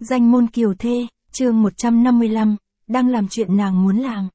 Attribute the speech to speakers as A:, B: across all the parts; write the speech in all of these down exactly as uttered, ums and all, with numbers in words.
A: Danh môn kiều thê, chương một trăm năm mươi lăm, đang làm chuyện nàng muốn làm.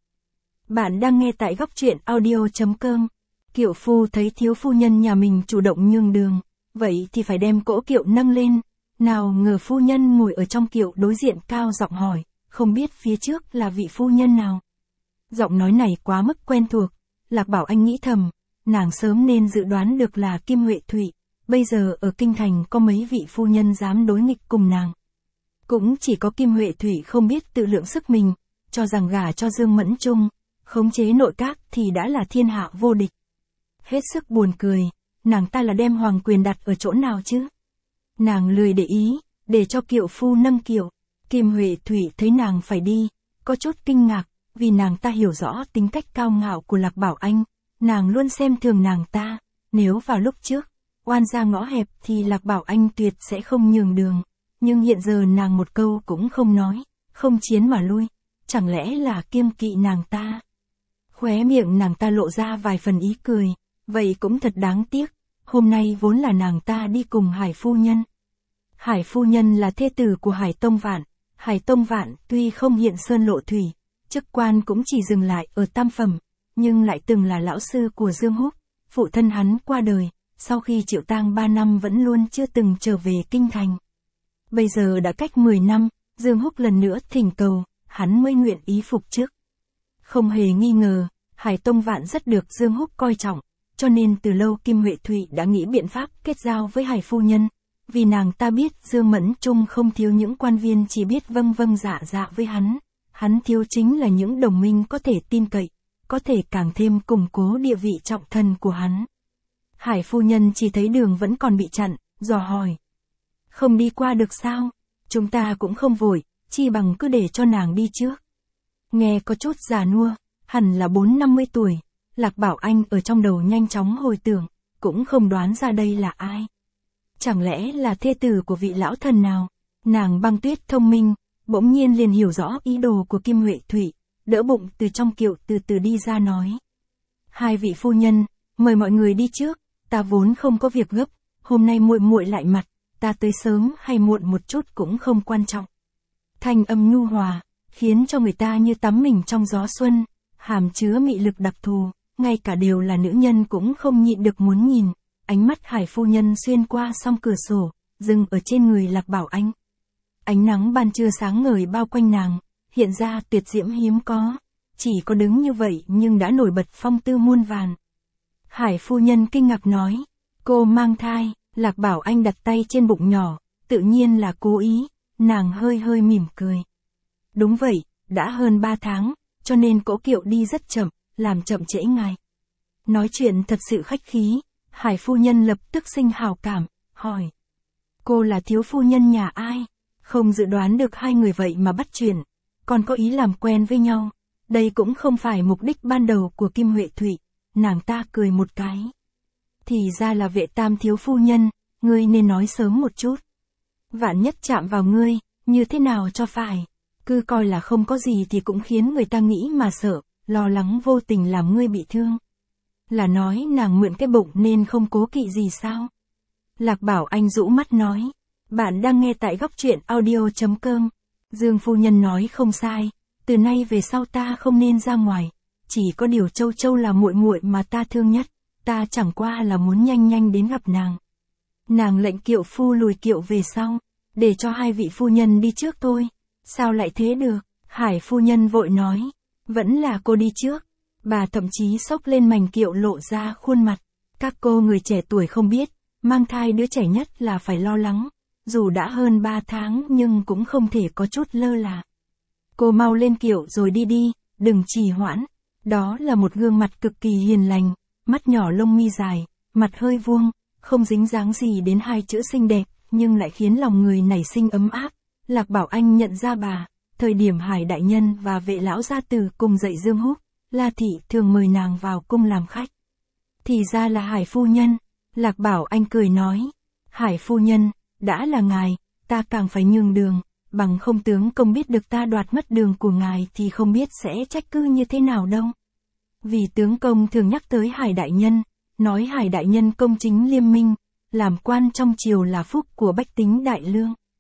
A: Bạn đang nghe tại góc truyện audio.com. Kiệu phu thấy thiếu phu nhân nhà mình chủ động nhường đường, vậy thì phải đem cỗ kiệu nâng lên. Nào ngờ phu nhân ngồi ở trong kiệu đối diện cao giọng hỏi, không biết phía trước là vị phu nhân nào. Giọng nói này quá mức quen thuộc, Lạc Bảo Anh nghĩ thầm, nàng sớm nên dự đoán được là Kim Huệ Thụy, bây giờ ở kinh thành có mấy vị phu nhân dám đối nghịch cùng nàng. Cũng chỉ có Kim Huệ Thụy không biết tự lượng sức mình, cho rằng gả cho Dương Mẫn Trung, khống chế nội các thì đã là thiên hạ vô địch. Hết sức buồn cười, nàng ta là đem hoàng quyền đặt ở chỗ nào chứ? Nàng lười để ý, để cho kiệu phu nâng kiệu. Kim Huệ Thụy thấy nàng phải đi, có chút kinh ngạc, vì nàng ta hiểu rõ tính cách cao ngạo của Lạc Bảo Anh, nàng luôn xem thường nàng ta, nếu vào lúc trước, oan ra ngõ hẹp thì Lạc Bảo Anh tuyệt sẽ không nhường đường. Nhưng hiện giờ nàng một câu cũng không nói, không chiến mà lui, chẳng lẽ là kiêng kỵ nàng ta? Khóe miệng nàng ta lộ ra vài phần ý cười, vậy cũng thật đáng tiếc, hôm nay vốn là nàng ta đi cùng Hải phu nhân. Hải phu nhân là thê tử của Hải Tông Vạn, Hải Tông Vạn tuy không hiện sơn lộ thủy, chức quan cũng chỉ dừng lại ở tam phẩm, nhưng lại từng là lão sư của Dương Húc, phụ thân hắn qua đời, sau khi chịu tang ba năm vẫn luôn chưa từng trở về kinh thành. Bây giờ đã cách mười năm, Dương Húc lần nữa thỉnh cầu, hắn mới nguyện ý phục chức. Không hề nghi ngờ, Hải Tông Vạn rất được Dương Húc coi trọng, cho nên từ lâu Kim Huệ Thụy đã nghĩ biện pháp kết giao với Hải phu nhân, vì nàng ta biết Dương Mẫn Trung không thiếu những quan viên chỉ biết vâng vâng dạ dạ với hắn, hắn thiếu chính là những đồng minh có thể tin cậy, có thể càng thêm củng cố địa vị trọng thần của hắn. Hải phu nhân chỉ thấy đường vẫn còn bị chặn, dò hỏi. Không đi qua được sao? Chúng ta cũng không vội, chi bằng cứ để cho nàng đi trước. Nghe có chút già nua, hẳn là bốn năm mươi tuổi, Lạc Bảo Anh ở trong đầu nhanh chóng hồi tưởng, cũng không đoán ra đây là ai. Chẳng lẽ là thê tử của vị lão thần nào? Nàng Băng Tuyết thông minh, bỗng nhiên liền hiểu rõ ý đồ của Kim Huệ Thụy, đỡ bụng từ trong kiệu từ từ đi ra nói. Hai vị phu nhân, mời mọi người đi trước, ta vốn không có việc gấp, hôm nay muội muội lại mặt. Ta tới sớm hay muộn một chút cũng không quan trọng. Thanh âm nhu hòa, khiến cho người ta như tắm mình trong gió xuân, hàm chứa mị lực đặc thù, ngay cả đều là nữ nhân cũng không nhịn được muốn nhìn. Ánh mắt Hải phu nhân xuyên qua song cửa sổ, dừng ở trên người Lạc Bảo Anh. Ánh nắng ban trưa sáng ngời bao quanh nàng, hiện ra tuyệt diễm hiếm có, chỉ có đứng như vậy nhưng đã nổi bật phong tư muôn vàn. Hải phu nhân kinh ngạc nói, cô mang thai. Lạc Bảo Anh đặt tay trên bụng nhỏ, tự nhiên là cố ý, nàng hơi hơi mỉm cười. Đúng vậy, đã hơn ba tháng, cho nên cỗ kiệu đi rất chậm, làm chậm trễ ngài. Nói chuyện thật sự khách khí, Hải phu nhân lập tức sinh hào cảm, hỏi. Cô là thiếu phu nhân nhà ai? Không dự đoán được hai người vậy mà bắt chuyện, còn có ý làm quen với nhau. Đây cũng không phải mục đích ban đầu của Kim Huệ Thụy, nàng ta cười một cái. Thì ra là Vệ Tam thiếu phu nhân, ngươi nên nói sớm một chút. Vạn nhất chạm vào ngươi, như thế nào cho phải. Cứ coi là không có gì thì cũng khiến người ta nghĩ mà sợ, lo lắng vô tình làm ngươi bị thương. Là nói nàng mượn cái bụng nên không cố kỵ gì sao? Lạc Bảo Anh rũ mắt nói. Bạn đang nghe tại góc truyện audio.com. Dương phu nhân nói không sai, từ nay về sau ta không nên ra ngoài. Chỉ có điều Châu Châu là muội muội mà ta thương nhất. Ta chẳng qua là muốn nhanh nhanh đến gặp nàng. Nàng lệnh kiệu phu lùi kiệu về sau, để cho hai vị phu nhân đi trước thôi. Sao lại thế được? Hải phu nhân vội nói, vẫn là cô đi trước. Bà thậm chí xốc lên mành kiệu lộ ra khuôn mặt. Các cô người trẻ tuổi không biết, mang thai đứa trẻ nhất là phải lo lắng. Dù đã hơn ba tháng nhưng cũng không thể có chút lơ là. Cô mau lên kiệu rồi đi đi, đừng trì hoãn. Đó là một gương mặt cực kỳ hiền lành. Mắt nhỏ lông mi dài, mặt hơi vuông, không dính dáng gì đến hai chữ xinh đẹp, nhưng lại khiến lòng người nảy sinh ấm áp. Lạc Bảo Anh nhận ra bà, thời điểm Hải đại nhân và Vệ lão gia tử cùng dạy Dương Húc, La thị thường mời nàng vào cung làm khách. Thì ra là Hải phu nhân, Lạc Bảo Anh cười nói, Hải phu nhân, đã là ngài, ta càng phải nhường đường, bằng không tướng công biết được ta đoạt mất đường của ngài thì không biết sẽ trách cứ như thế nào đâu. Vì tướng công thường nhắc tới Hải đại nhân, nói Hải đại nhân công chính liêm minh, làm quan trong triều là phúc của bách tính đại lương.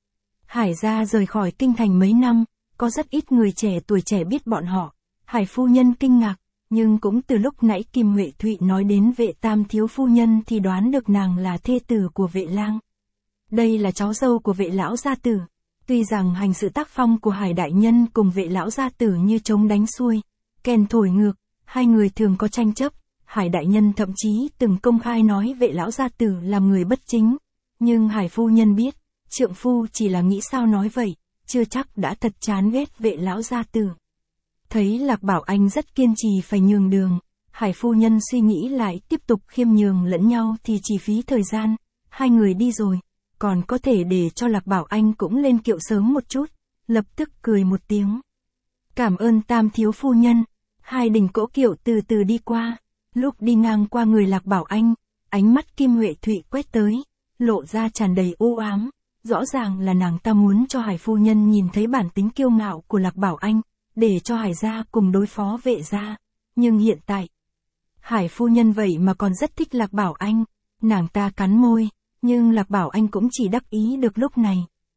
A: Hải gia rời khỏi kinh thành mấy năm, có rất ít người trẻ tuổi trẻ biết bọn họ. Hải phu nhân kinh ngạc, nhưng cũng từ lúc nãy Kim Huệ Thụy nói đến Vệ Tam thiếu phu nhân thì đoán được nàng là thê tử của Vệ lang. Đây là cháu dâu của Vệ lão gia tử. Tuy rằng hành sự tác phong của Hải đại nhân cùng Vệ lão gia tử như trống đánh xuôi, kèn thổi ngược, hai người thường có tranh chấp. Hải đại nhân thậm chí từng công khai nói Vệ lão gia tử làm người bất chính, nhưng Hải phu nhân biết, trượng phu chỉ là nghĩ sao nói vậy, chưa chắc đã thật chán ghét Vệ lão gia tử. Thấy Lạc Bảo Anh rất kiên trì phải nhường đường, Hải phu nhân suy nghĩ lại tiếp tục khiêm nhường lẫn nhau thì chỉ phí thời gian, hai người đi rồi, còn có thể để cho Lạc Bảo Anh cũng lên kiệu sớm một chút, lập tức cười một tiếng. Cảm ơn Tam thiếu phu nhân, hai đình cỗ kiệu từ từ đi qua, lúc đi ngang qua người Lạc Bảo Anh, ánh mắt Kim Huệ Thụy quét tới, lộ ra tràn đầy u ám, rõ ràng là nàng ta muốn cho Hải phu nhân nhìn thấy bản tính kiêu ngạo của Lạc Bảo Anh, để cho Hải gia cùng đối phó Vệ gia, nhưng hiện tại, Hải phu nhân vậy mà còn rất thích Lạc Bảo Anh, nàng ta cắn môi, nhưng Lạc Bảo Anh cũng chỉ đắc ý được lúc này.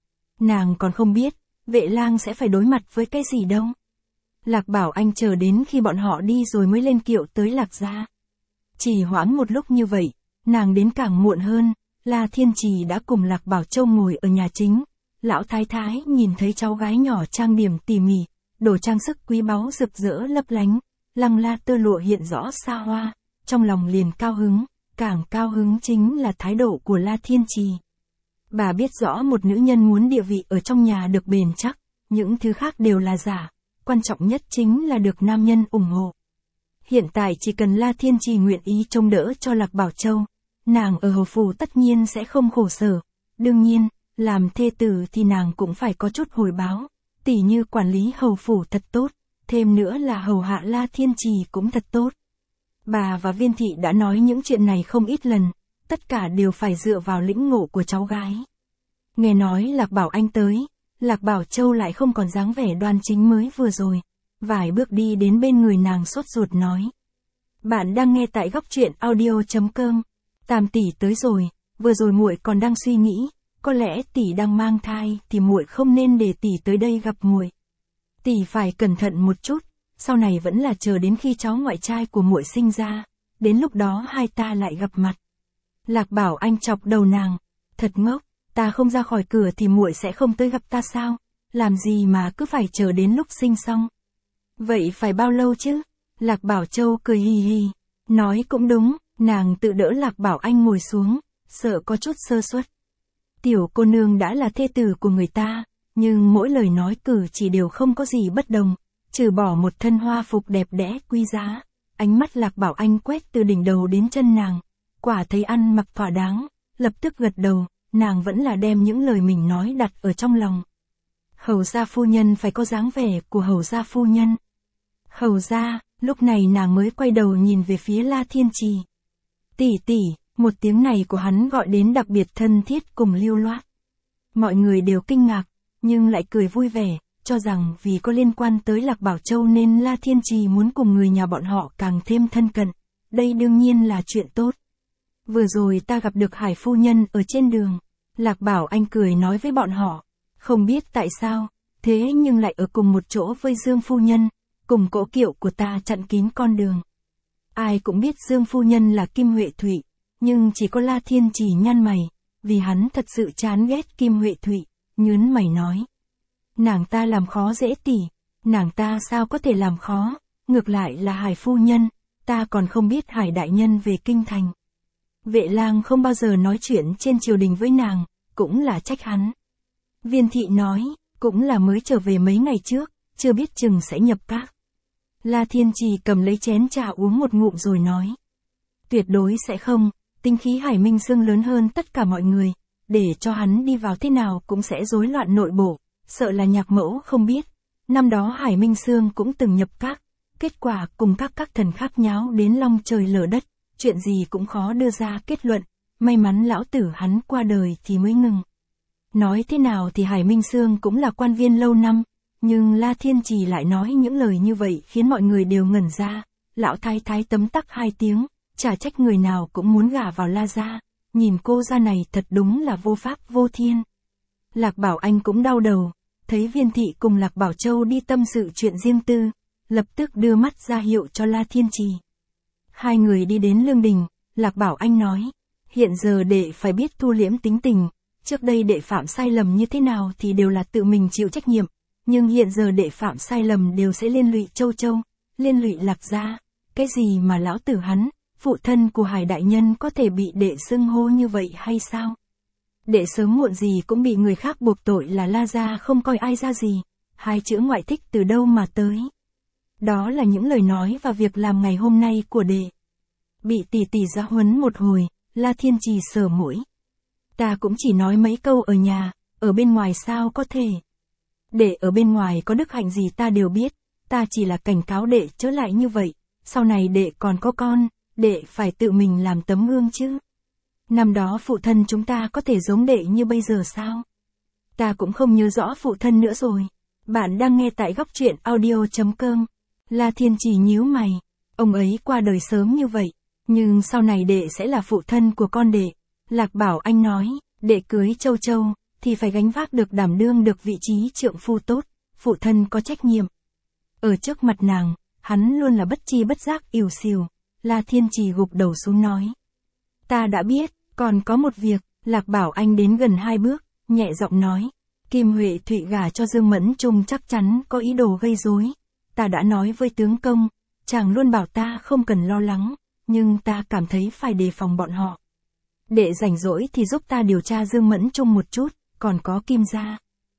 A: Nàng còn không biết, Vệ lang sẽ phải đối mặt với cái gì đâu. Lạc Bảo Anh chờ đến khi bọn họ đi rồi mới lên kiệu tới Lạc gia. Chỉ hoãn một lúc như vậy, nàng đến càng muộn hơn, La Thiên Trì đã cùng Lạc Bảo Châu ngồi ở nhà chính. Lão thái thái nhìn thấy cháu gái nhỏ trang điểm tỉ mỉ, đồ trang sức quý báu rực rỡ lấp lánh, lăng la tơ lụa hiện rõ xa hoa, trong lòng liền cao hứng, càng cao hứng chính là thái độ của La Thiên Trì. Bà biết rõ một nữ nhân muốn địa vị ở trong nhà được bền chắc, những thứ khác đều là giả, quan trọng nhất chính là được nam nhân ủng hộ. Hiện tại chỉ cần La Thiên Trì nguyện ý trông đỡ cho Lạc Bảo Châu, nàng ở hầu phủ tất nhiên sẽ không khổ sở. Đương nhiên, làm thê tử thì nàng cũng phải có chút hồi báo, tỉ như quản lý hầu phủ thật tốt, thêm nữa là hầu hạ La Thiên Trì cũng thật tốt. Bà và Viên thị đã nói những chuyện này không ít lần, tất cả đều phải dựa vào lĩnh ngộ của cháu gái. Nghe nói Lạc Bảo Anh tới, Lạc Bảo Châu lại không còn dáng vẻ đoan chính mới vừa rồi, vài bước đi đến bên người nàng sốt ruột nói. Bạn đang nghe tại góc truyện audio chấm com. Tam tỷ tới rồi, vừa rồi muội còn đang suy nghĩ, có lẽ tỷ đang mang thai thì muội không nên để tỷ tới đây gặp muội. Tỷ phải cẩn thận một chút, sau này vẫn là chờ đến khi cháu ngoại trai của muội sinh ra, đến lúc đó hai ta lại gặp mặt. Lạc Bảo Anh chọc đầu nàng, thật ngốc, ta không ra khỏi cửa thì muội sẽ không tới gặp ta sao, làm gì mà cứ phải chờ đến lúc sinh xong. Vậy phải bao lâu chứ? Lạc Bảo Châu cười hì hì, nói cũng đúng, nàng tự đỡ Lạc Bảo Anh ngồi xuống, sợ có chút sơ suất. Tiểu cô nương đã là thê tử của người ta, nhưng mỗi lời nói cử chỉ đều không có gì bất đồng, trừ bỏ một thân hoa phục đẹp đẽ quý giá. Ánh mắt Lạc Bảo Anh quét từ đỉnh đầu đến chân nàng, quả thấy ăn mặc thỏa đáng, lập tức gật đầu, nàng vẫn là đem những lời mình nói đặt ở trong lòng. Hầu gia phu nhân phải có dáng vẻ của hầu gia phu nhân. Hầu gia, lúc này nàng mới quay đầu nhìn về phía La Thiên Trì. Tỷ tỷ, một tiếng này của hắn gọi đến đặc biệt thân thiết cùng lưu loát. Mọi người đều kinh ngạc, nhưng lại cười vui vẻ, cho rằng vì có liên quan tới Lạc Bảo Châu nên La Thiên Trì muốn cùng người nhà bọn họ càng thêm thân cận. Đây đương nhiên là chuyện tốt. Vừa rồi ta gặp được Hải phu nhân ở trên đường. Lạc Bảo Anh cười nói với bọn họ. Không biết tại sao, thế nhưng lại ở cùng một chỗ với Dương phu nhân, cùng cỗ kiệu của ta chặn kín con đường. Ai cũng biết Dương phu nhân là Kim Huệ Thụy, nhưng chỉ có La Thiên Trì nhăn mày, vì hắn thật sự chán ghét Kim Huệ Thụy, nhớn mày nói. Nàng ta làm khó dễ tỷ, nàng ta sao có thể làm khó, ngược lại là Hải phu nhân, ta còn không biết Hải đại nhân về kinh thành. Vệ lang không bao giờ nói chuyện trên triều đình với nàng, cũng là trách hắn. Viên thị nói, cũng là mới trở về mấy ngày trước, chưa biết chừng sẽ nhập các. La Thiên Trì cầm lấy chén trà uống một ngụm rồi nói. Tuyệt đối sẽ không, tinh khí Hải Minh Sương lớn hơn tất cả mọi người, để cho hắn đi vào thế nào cũng sẽ rối loạn nội bộ, sợ là nhạc mẫu không biết. Năm đó Hải Minh Sương cũng từng nhập các, kết quả cùng các các thần khác nháo đến long trời lở đất, chuyện gì cũng khó đưa ra kết luận, may mắn lão tử hắn qua đời thì mới ngừng. Nói thế nào thì Hải Minh Sương cũng là quan viên lâu năm, nhưng La Thiên Trì lại nói những lời như vậy khiến mọi người đều ngẩn ra. Lão thái thái tấm tắc hai tiếng, chả trách người nào cũng muốn gả vào La gia, nhìn cô gia này thật đúng là vô pháp vô thiên. Lạc Bảo Anh cũng đau đầu, thấy Viên Thị cùng Lạc Bảo Châu đi tâm sự chuyện riêng tư, lập tức đưa mắt ra hiệu cho La Thiên Trì. Hai người đi đến lương đình, Lạc Bảo Anh nói, hiện giờ đệ phải biết thu liễm tính tình, trước đây đệ phạm sai lầm như thế nào thì đều là tự mình chịu trách nhiệm, nhưng hiện giờ đệ phạm sai lầm đều sẽ liên lụy Châu Châu, liên lụy Lạc gia, cái gì mà lão tử hắn, phụ thân của Hải đại nhân có thể bị đệ xưng hô như vậy hay sao? Đệ sớm muộn gì cũng bị người khác buộc tội là La gia không coi ai ra gì, hai chữ ngoại thích từ đâu mà tới? Đó là những lời nói và việc làm ngày hôm nay của đệ. Bị tỷ tỷ giáo huấn một hồi, La Thiên Trì sờ mũi. Ta cũng chỉ nói mấy câu ở nhà, ở bên ngoài sao có thể. Đệ ở bên ngoài có đức hạnh gì ta đều biết, ta chỉ là cảnh cáo đệ chớ lại như vậy, sau này đệ còn có con, đệ phải tự mình làm tấm gương chứ. Năm đó phụ thân chúng ta có thể giống đệ như bây giờ sao? Ta cũng không nhớ rõ phụ thân nữa rồi. Bạn đang nghe tại góc truyện audio chấm com. La Thiên Trì nhíu mày, ông ấy qua đời sớm như vậy, nhưng sau này đệ sẽ là phụ thân của con đệ. Lạc Bảo Anh nói, đệ cưới Châu Châu, thì phải gánh vác được đảm đương được vị trí trượng phu tốt, phụ thân có trách nhiệm. Ở trước mặt nàng, hắn luôn là bất chi bất giác ỉu xìu. La Thiên Trì gục đầu xuống nói. Ta đã biết, còn có một việc. Lạc Bảo Anh đến gần hai bước, nhẹ giọng nói. Kim Huệ Thụy gả cho Dương Mẫn Trung chắc chắn có ý đồ gây rối. Ta đã nói với tướng công, chàng luôn bảo ta không cần lo lắng, nhưng ta cảm thấy phải đề phòng bọn họ. Đệ rảnh rỗi thì giúp ta điều tra Dương Mẫn Trung một chút, còn có Kim gia.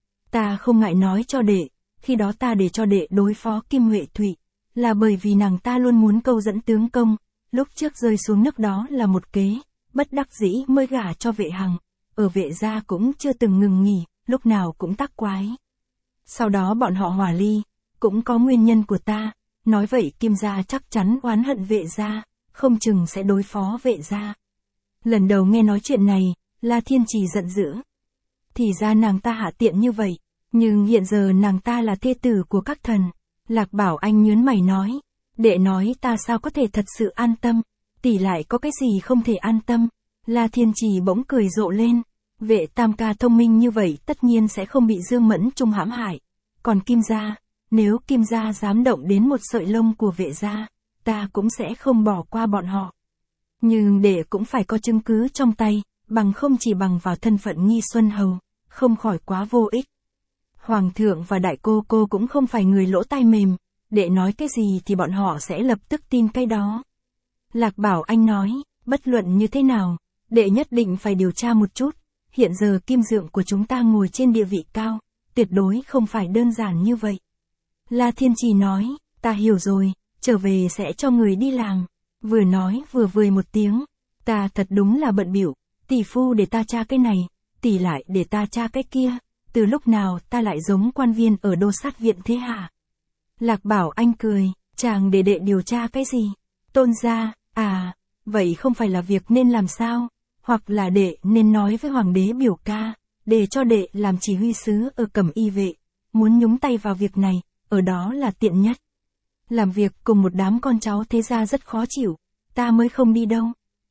A: Ta không ngại nói cho đệ, khi đó ta để cho đệ đối phó Kim Huệ Thụy, là bởi vì nàng ta luôn muốn câu dẫn tướng công, lúc trước rơi xuống nước đó là một kế, bất đắc dĩ mới gả cho Vệ Hằng, ở Vệ gia cũng chưa từng ngừng nghỉ, lúc nào cũng tác quái. Sau đó bọn họ hòa ly, cũng có nguyên nhân của ta, nói vậy Kim gia chắc chắn oán hận Vệ gia, không chừng sẽ đối phó Vệ gia. Lần đầu nghe nói chuyện này, La Thiên Trì giận dữ. Thì ra nàng ta hạ tiện như vậy, nhưng hiện giờ nàng ta là thê tử của các thần. Lạc Bảo Anh nhớn mày nói, đệ nói ta sao có thể thật sự an tâm, tỷ lại có cái gì không thể an tâm. La Thiên Trì bỗng cười rộ lên, Vệ tam ca thông minh như vậy tất nhiên sẽ không bị Dương Mẫn Trung hãm hại. Còn Kim gia, nếu Kim gia dám động đến một sợi lông của Vệ gia, ta cũng sẽ không bỏ qua bọn họ. Nhưng đệ cũng phải có chứng cứ trong tay, bằng không chỉ bằng vào thân phận Nghi Xuân Hầu, không khỏi quá vô ích. Hoàng thượng và đại cô cô cũng không phải người lỗ tai mềm, đệ nói cái gì thì bọn họ sẽ lập tức tin cái đó. Lạc Bảo Anh nói, bất luận như thế nào, đệ nhất định phải điều tra một chút, hiện giờ Kim Dượng của chúng ta ngồi trên địa vị cao, tuyệt đối không phải đơn giản như vậy. La Thiên Trì nói, ta hiểu rồi, trở về sẽ cho người đi làm. Vừa nói vừa vười một tiếng, ta thật đúng là bận bịu, tỷ phu để ta tra cái này, tỷ lại để ta tra cái kia, từ lúc nào ta lại giống quan viên ở đô sát viện thế hả? Lạc Bảo Anh cười, chàng để đệ điều tra cái gì? Tôn gia, à, vậy không phải là việc nên làm sao? Hoặc là đệ nên nói với hoàng đế biểu ca, để cho đệ làm chỉ huy sứ ở Cẩm Y vệ, muốn nhúng tay vào việc này, ở đó là tiện nhất. Làm việc cùng một đám con cháu thế gia rất khó chịu, ta mới không đi đâu.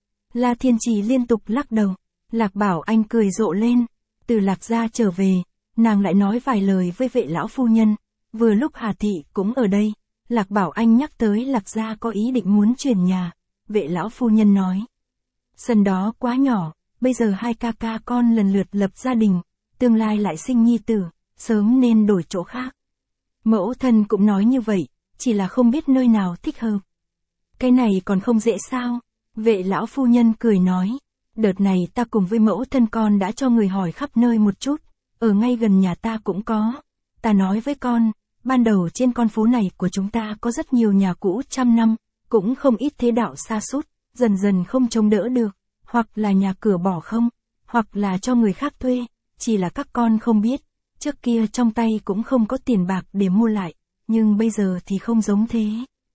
A: La Thiên Trì liên tục lắc đầu, Lạc Bảo Anh cười rộ lên, từ Lạc gia trở về, nàng lại nói vài lời với Vệ lão phu nhân, vừa lúc Hà Thị cũng ở đây, Lạc Bảo Anh nhắc tới Lạc gia có ý định muốn chuyển nhà, Vệ lão phu nhân nói. Sân đó quá nhỏ, bây giờ hai ca ca con lần lượt lập gia đình, tương lai lại sinh nhi tử, sớm nên đổi chỗ khác. Mẫu thân cũng nói như vậy, chỉ là không biết nơi nào thích hợp. Cái này còn không dễ sao? Vệ lão phu nhân cười nói, đợt này ta cùng với mẫu thân con đã cho người hỏi khắp nơi một chút, ở ngay gần nhà ta cũng có. Ta nói với con, ban đầu trên con phố này của chúng ta có rất nhiều nhà cũ trăm năm, cũng không ít thế đạo sa sút, dần dần không chống đỡ được, hoặc là nhà cửa bỏ không, hoặc là cho người khác thuê, chỉ là các con không biết, trước kia trong tay cũng không có tiền bạc để mua lại, nhưng bây giờ thì không giống thế.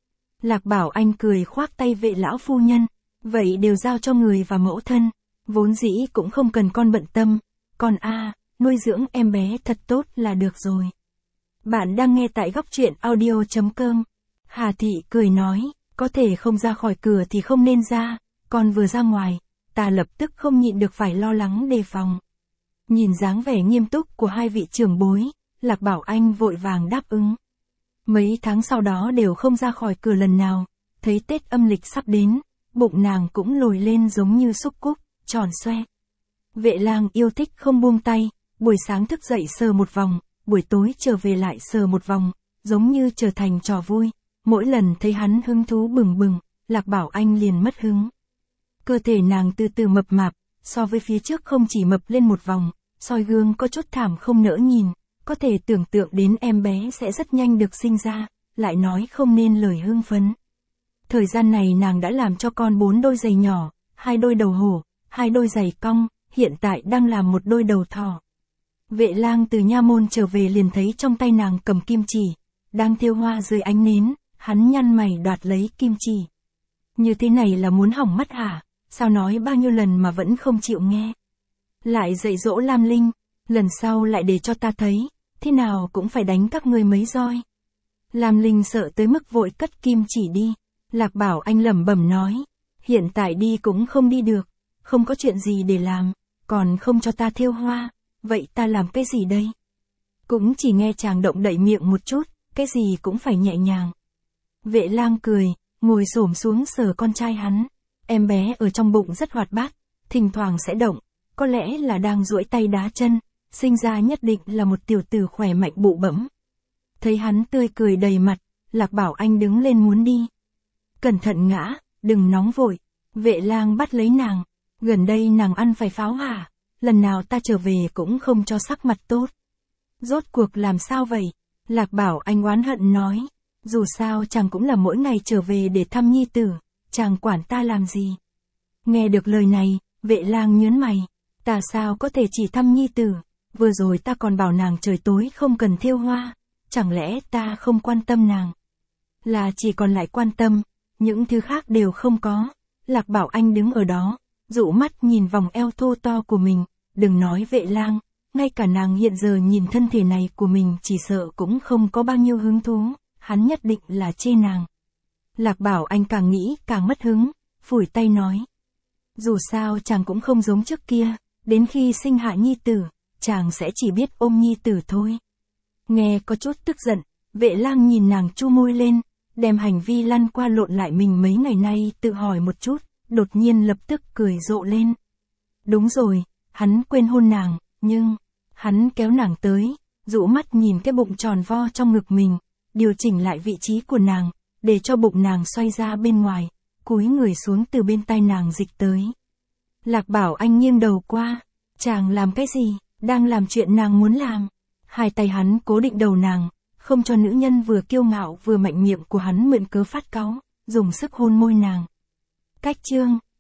A: Lạc Bảo Anh cười khoác tay Vệ lão phu nhân, vậy đều giao cho người và mẫu thân, vốn dĩ cũng không cần con bận tâm, con a, à, nuôi dưỡng em bé thật tốt là được rồi. Bạn đang nghe tại góc truyện audio chấm com. Hà Thị cười nói, có thể không ra khỏi cửa thì không nên ra, con vừa ra ngoài, ta lập tức không nhịn được phải lo lắng đề phòng. Nhìn dáng vẻ nghiêm túc của hai vị trưởng bối, Lạc Bảo Anh vội vàng đáp ứng. Mấy tháng sau đó đều không ra khỏi cửa lần nào, thấy Tết âm lịch sắp đến, bụng nàng cũng lồi lên giống như xúc cúc, tròn xoe. Vệ lang yêu thích không buông tay, buổi sáng thức dậy sờ một vòng, buổi tối trở về lại sờ một vòng, giống như trở thành trò vui. Mỗi lần thấy hắn hứng thú bừng bừng, Lạc Bảo Anh liền mất hứng. Cơ thể nàng từ từ mập mạp, so với phía trước không chỉ mập lên một vòng, soi gương có chút thảm không nỡ nhìn, có thể tưởng tượng đến em bé sẽ rất nhanh được sinh ra, lại nói không nên lời hưng phấn. Thời gian này nàng đã làm cho con bốn đôi giày nhỏ, hai đôi đầu hổ, hai đôi giày cong, hiện tại đang làm một đôi đầu thỏ. Vệ lang từ nha môn trở về liền thấy trong tay nàng cầm kim chỉ, đang thêu hoa dưới ánh nến, hắn nhăn mày đoạt lấy kim chỉ. Như thế này là muốn hỏng mắt hả, sao nói bao nhiêu lần mà vẫn không chịu nghe. Lại dạy dỗ Lam Linh, lần sau lại để cho ta thấy, thế nào cũng phải đánh các ngươi mấy roi. Lam Linh sợ tới mức vội cất kim chỉ đi. Lạc Bảo Anh lẩm bẩm nói, hiện tại đi cũng không đi được, không có chuyện gì để làm, còn không cho ta thêu hoa, vậy ta làm cái gì đây? Cũng chỉ nghe chàng động đậy miệng một chút, cái gì cũng phải nhẹ nhàng. Vệ lang cười, ngồi xổm xuống sờ con trai hắn, em bé ở trong bụng rất hoạt bát, thỉnh thoảng sẽ động, có lẽ là đang duỗi tay đá chân, sinh ra nhất định là một tiểu tử khỏe mạnh bụ bẫm. Thấy hắn tươi cười đầy mặt, Lạc Bảo Anh đứng lên muốn đi. Cẩn thận ngã, đừng nóng vội. Vệ lang bắt lấy nàng. Gần đây nàng ăn phải pháo hả? Lần nào ta trở về cũng không cho sắc mặt tốt. Rốt cuộc làm sao vậy? Lạc Bảo Anh oán hận nói. Dù sao chàng cũng là mỗi ngày trở về để thăm nhi tử. Chàng quản ta làm gì? Nghe được lời này, vệ lang nhớn mày. Ta sao có thể chỉ thăm nhi tử? Vừa rồi ta còn bảo nàng trời tối không cần thêu hoa. Chẳng lẽ ta không quan tâm nàng? Là chỉ còn lại quan tâm. Những thứ khác đều không có. Lạc Bảo Anh đứng ở đó, dụ mắt nhìn vòng eo thô to của mình, đừng nói vệ lang, ngay cả nàng hiện giờ nhìn thân thể này của mình chỉ sợ cũng không có bao nhiêu hứng thú, hắn nhất định là chê nàng. Lạc Bảo Anh càng nghĩ càng mất hứng, phủi tay nói. Dù sao chàng cũng không giống trước kia, đến khi sinh hạ nhi tử, chàng sẽ chỉ biết ôm nhi tử thôi. Nghe có chút tức giận, vệ lang nhìn nàng chu môi lên, đem hành vi lăn qua lộn lại mình mấy ngày nay tự hỏi một chút, đột nhiên lập tức cười rộ lên. Đúng rồi, hắn quên hôn nàng, nhưng, hắn kéo nàng tới, dụ mắt nhìn cái bụng tròn vo trong ngực mình, điều chỉnh lại vị trí của nàng, để cho bụng nàng xoay ra bên ngoài, cúi người xuống từ bên tai nàng dịch tới. Lạc Bảo Anh nghiêng đầu qua, chàng làm cái gì, đang làm chuyện nàng muốn làm. Hai tay hắn cố định đầu nàng, không cho nữ nhân vừa kiêu ngạo vừa mạnh miệng của hắn mượn cớ phát cáu, dùng sức hôn môi nàng. Cách chương